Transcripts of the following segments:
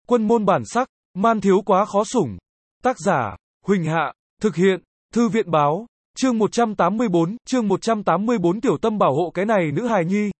Quân môn bản sắc, man thiếu quá khó sủng. Tác giả, Huỳnh Hạ, thực hiện, Thư viện báo, chương 184 tiểu tâm bảo hộ cái này nữ hài nhi.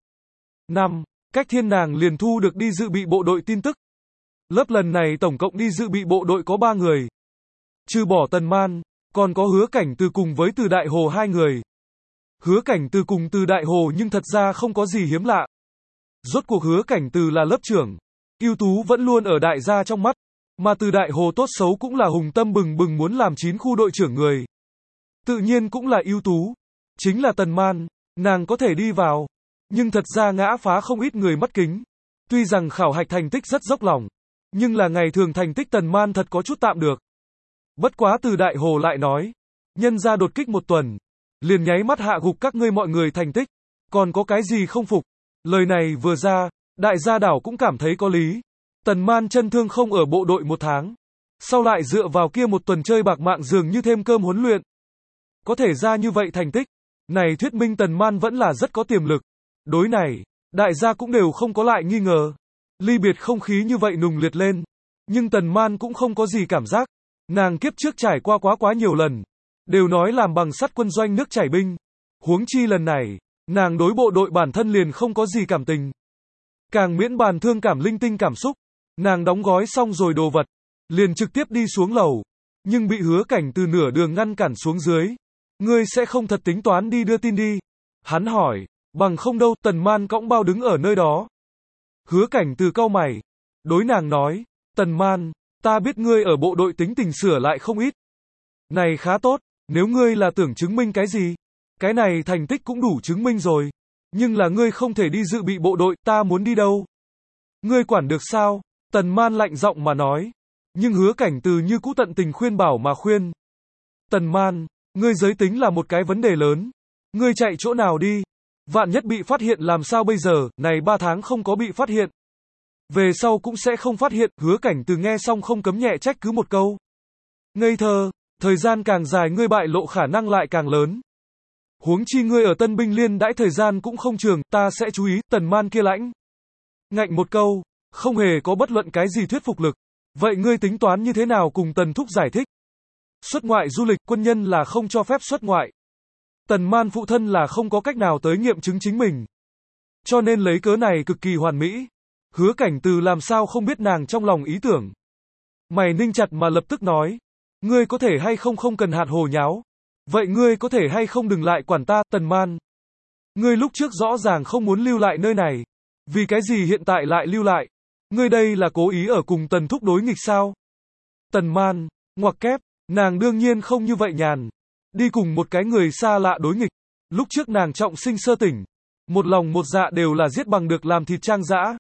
5. Cách thiên nàng liền thu được đi dự bị bộ đội tin tức. Lớp lần này tổng cộng đi dự bị bộ đội có 3 người. Trừ bỏ Tần Man, còn có Hứa Cảnh Từ cùng với Từ Đại Hồ 2 người. Hứa Cảnh Từ cùng Từ Đại Hồ nhưng thật ra không có gì hiếm lạ. Rốt cuộc Hứa Cảnh Từ là lớp trưởng, ưu tú vẫn luôn ở đại gia trong mắt, mà Từ Đại Hồ tốt xấu cũng là hùng tâm bừng bừng muốn làm 9 khu đội trưởng người. Tự nhiên cũng là ưu tú. Chính là Tần Man, nàng có thể đi vào, nhưng thật ra ngã phá không ít người mắt kính. Tuy rằng khảo hạch thành tích rất dốc lòng, nhưng là ngày thường thành tích Tần Man thật có chút tạm được. Bất quá Từ Đại Hồ lại nói, nhân ra đột kích 1 tuần, liền nháy mắt hạ gục các ngươi mọi người thành tích, còn có cái gì không phục. Lời này vừa ra, đại gia đảo cũng cảm thấy có lý. Tần Man chân thương không ở bộ đội 1 tháng, sau lại dựa vào kia 1 tuần chơi bạc mạng dường như thêm cơm huấn luyện, có thể ra như vậy thành tích, này thuyết minh Tần Man vẫn là rất có tiềm lực. Đối này, đại gia cũng đều không có lại nghi ngờ. Ly biệt không khí như vậy nùng liệt lên, nhưng Tần Man cũng không có gì cảm giác. Nàng kiếp trước trải qua quá nhiều lần, đều nói làm bằng sắt quân doanh nước chảy binh. Huống chi lần này, nàng đối bộ đội bản thân liền không có gì cảm tình. Càng miễn bàn thương cảm linh tinh cảm xúc, nàng đóng gói xong rồi đồ vật, liền trực tiếp đi xuống lầu, nhưng bị Hứa Cảnh từ nửa đường ngăn cản xuống dưới. Ngươi sẽ không thật tính toán đi đưa tin đi? Hắn hỏi, bằng không đâu. Tần Man cõng bao đứng ở nơi đó. Hứa Cảnh từ cau mày, đối nàng nói, Tần Man, ta biết ngươi ở bộ đội tính tình sửa lại không ít. Này khá tốt, nếu ngươi là tưởng chứng minh cái gì, cái này thành tích cũng đủ chứng minh rồi. Nhưng là ngươi không thể đi dự bị bộ đội, ta muốn đi đâu? Ngươi quản được sao? Tần Man lạnh giọng mà nói. Nhưng Hứa Cảnh từ như cũ tận tình khuyên bảo mà khuyên. Tần Man, ngươi giới tính là một cái vấn đề lớn. Ngươi chạy chỗ nào đi? Vạn nhất bị phát hiện làm sao bây giờ, này 3 tháng không có bị phát hiện. Về sau cũng sẽ không phát hiện. Hứa Cảnh từ nghe xong không cấm nhẹ trách cứ một câu. Ngây thơ, thời gian càng dài ngươi bại lộ khả năng lại càng lớn. Huống chi ngươi ở Tân binh liên đãi thời gian cũng không trường, ta sẽ chú ý. Tần Man kia lãnh ngạnh một câu, không hề có bất luận cái gì thuyết phục lực. Vậy ngươi tính toán như thế nào cùng Tần thúc giải thích? Xuất ngoại du lịch, quân nhân là không cho phép xuất ngoại. Tần Man phụ thân là không có cách nào tới nghiệm chứng chính mình, cho nên lấy cớ này cực kỳ hoàn mỹ. Hứa Cảnh từ làm sao không biết nàng trong lòng ý tưởng. Mày ninh chặt mà lập tức nói, ngươi có thể hay không không cần hạt hồ nháo. Vậy ngươi có thể hay không đừng lại quản ta. Tần Man, ngươi lúc trước rõ ràng không muốn lưu lại nơi này, vì cái gì hiện tại lại lưu lại? Ngươi đây là cố ý ở cùng Tần thúc đối nghịch sao? Tần Man, ngoặc kép, nàng đương nhiên không như vậy nhàn, đi cùng một cái người xa lạ đối nghịch. Lúc trước nàng trọng sinh sơ tỉnh, một lòng một dạ đều là giết bằng được làm thịt trang dã.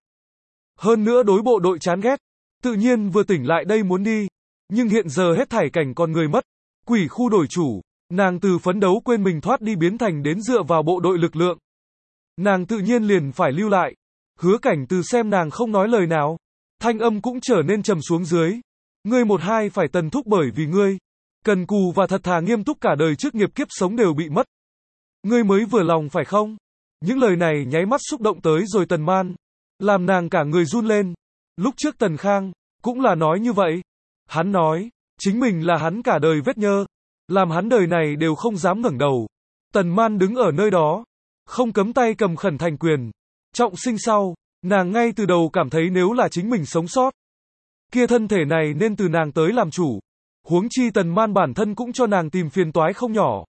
Hơn nữa đối bộ đội chán ghét, tự nhiên vừa tỉnh lại đây muốn đi, nhưng hiện giờ hết thảy cảnh còn người mất, quỷ khu đổi chủ, nàng từ phấn đấu quên mình thoát đi biến thành đến dựa vào bộ đội lực lượng. Nàng tự nhiên liền phải lưu lại. Hứa Cảnh từ xem nàng không nói lời nào, thanh âm cũng trở nên trầm xuống dưới. Ngươi 1-2 phải Tần thúc bởi vì ngươi cần cù và thật thà nghiêm túc cả đời trước nghiệp kiếp sống đều bị mất. Ngươi mới vừa lòng phải không? Những lời này nháy mắt xúc động tới rồi Tần Man, làm nàng cả người run lên. Lúc trước Tần Khang cũng là nói như vậy. Hắn nói, chính mình là hắn cả đời vết nhơ, làm hắn đời này đều không dám ngẩng đầu. Tần Man đứng ở nơi đó, không cấm tay cầm khẩn thành quyền. Trọng sinh sau, nàng ngay từ đầu cảm thấy nếu là chính mình sống sót, kia thân thể này nên từ nàng tới làm chủ. Huống chi Tần Man bản thân cũng cho nàng tìm phiền toái không nhỏ.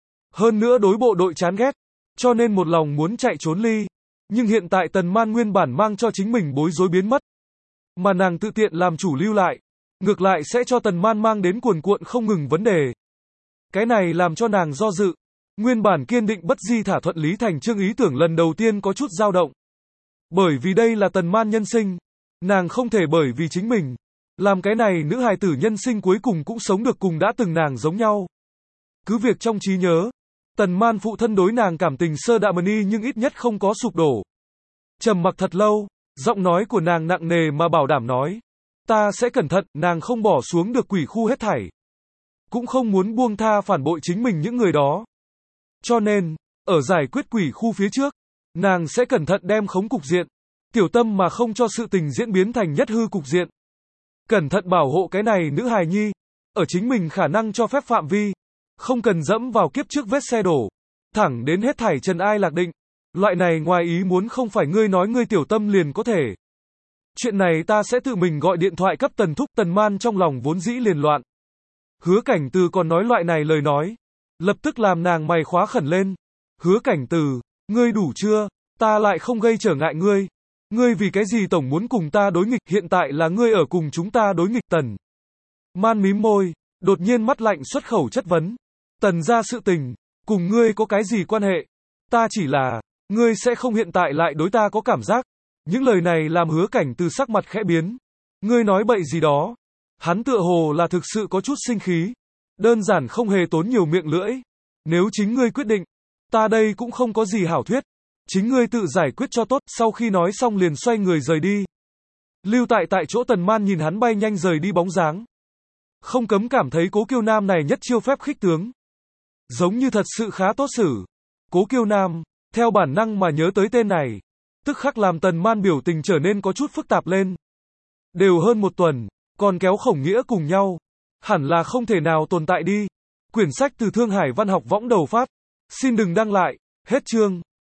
Hơn nữa đối bộ đội chán ghét, cho nên một lòng muốn chạy trốn ly. Nhưng hiện tại Tần Man nguyên bản mang cho chính mình bối rối biến mất, mà nàng tự tiện làm chủ lưu lại, ngược lại sẽ cho Tần Man mang đến cuồn cuộn không ngừng vấn đề. Cái này làm cho nàng do dự. Nguyên bản kiên định bất di thả thuận lý thành chương ý tưởng lần đầu tiên có chút dao động. Bởi vì đây là Tần Man nhân sinh, nàng không thể bởi vì chính mình làm cái này nữ hài tử nhân sinh cuối cùng cũng sống được cùng đã từng nàng giống nhau. Cứ việc trong trí nhớ, Tần Man phụ thân đối nàng cảm tình sơ đạm y nhưng ít nhất không có sụp đổ. Trầm mặc thật lâu, giọng nói của nàng nặng nề mà bảo đảm nói, ta sẽ cẩn thận. Nàng không bỏ xuống được quỷ khu hết thảy, cũng không muốn buông tha phản bội chính mình những người đó. Cho nên, ở giải quyết quỷ khu phía trước, nàng sẽ cẩn thận đem khống cục diện, tiểu tâm mà không cho sự tình diễn biến thành nhất hư cục diện. Cẩn thận bảo hộ cái này nữ hài nhi. Ở chính mình khả năng cho phép phạm vi. Không cần dẫm vào kiếp trước vết xe đổ. Thẳng đến hết thảy trần ai lạc định. Loại này ngoài ý muốn không phải ngươi nói ngươi tiểu tâm liền có thể. Chuyện này ta sẽ tự mình gọi điện thoại cấp Tần thúc. Tần Man trong lòng vốn dĩ liền loạn. Hứa Cảnh Từ còn nói loại này lời nói. Lập tức làm nàng mày khóa khẩn lên. Hứa Cảnh Từ, ngươi đủ chưa? Ta lại không gây trở ngại ngươi. Ngươi vì cái gì tổng muốn cùng ta đối nghịch, hiện tại là ngươi ở cùng chúng ta đối nghịch. Tần Man mím môi, đột nhiên mắt lạnh xuất khẩu chất vấn. Tần gia sự tình, cùng ngươi có cái gì quan hệ? Ta chỉ là, ngươi sẽ không hiện tại lại đối ta có cảm giác. Những lời này làm Hứa Cảnh Từ sắc mặt khẽ biến. Ngươi nói bậy gì đó? Hắn tựa hồ là thực sự có chút sinh khí. Đơn giản không hề tốn nhiều miệng lưỡi. Nếu chính ngươi quyết định, ta đây cũng không có gì hảo thuyết. Chính ngươi tự giải quyết cho tốt. Sau khi nói xong liền xoay người rời đi. Lưu tại chỗ Tần Man nhìn hắn bay nhanh rời đi bóng dáng. Không cấm cảm thấy Cố Kiêu Nam này nhất chiêu phép khích tướng. Giống như thật sự khá tốt xử. Cố Kiêu Nam, theo bản năng mà nhớ tới tên này. Tức khắc làm Tần Man biểu tình trở nên có chút phức tạp lên. Đều hơn một tuần, còn kéo Khổng Nghĩa cùng nhau. Hẳn là không thể nào tồn tại đi. Quyển sách từ Thương Hải Văn học võng đầu phát. Xin đừng đăng lại. Hết chương.